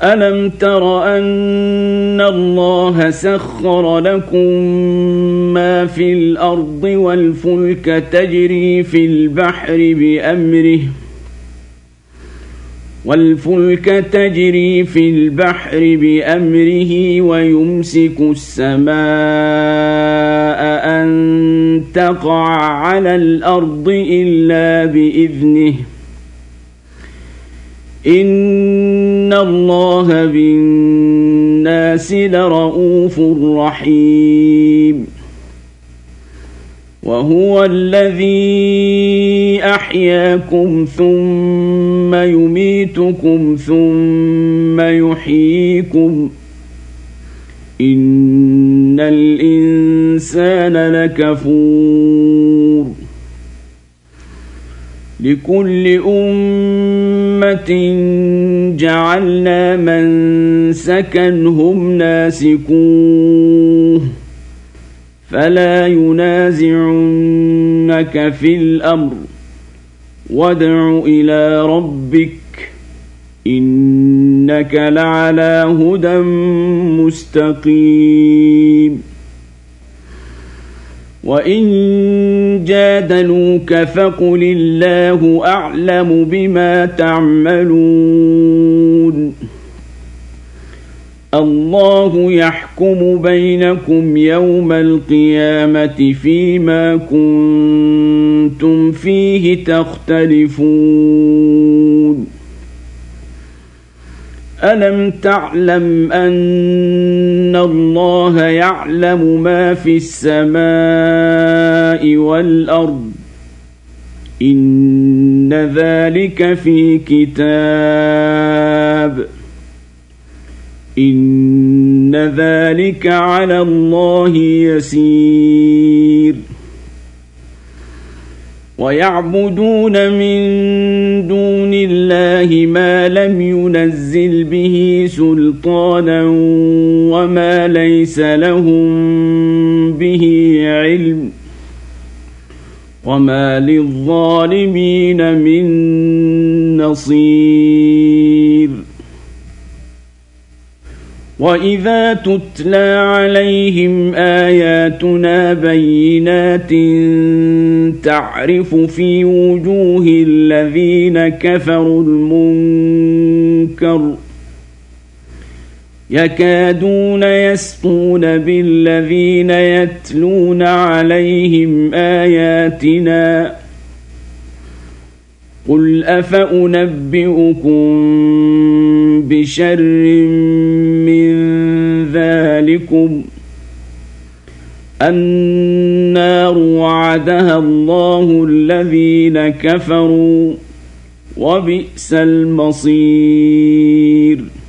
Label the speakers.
Speaker 1: ألم تر أن الله سخر لكم ما في الأرض والفلك تجري في البحر بأمره ويمسك السماء أن تقع على الأرض إلا بإذنه إن الله بالناس لرءوف رحيم وهو الذي أحياكم ثم يميتكم ثم يحييكم إن الإنسان لكفور لكل أمة جعلنا منسكا هم ناسكوه فلا ينازعنك في الأمر وادع إلى ربك إنك لعلى هدى مستقيم وإن جادلوك فقل الله أعلم بما تعملون الله يحكم بينكم يوم القيامة فيما كنتم فيه تختلفون ألم تعلم أن الله يعلم ما في السماء والأرض إن ذلك في كتاب إن ذلك على الله يسير ويعبدون من دون الله ما لم ينزل به سلطانا وما ليس لهم به علم وما للظالمين من نصير وإذا تتلى عليهم آياتنا بينات تعرف في وجوه الذين كفروا المنكر يكادون يسطون بالذين يتلون عليهم آياتنا قل أفأنبئكم بشر من ذلكم النار وعدها الله الذين كفروا وبئس المصير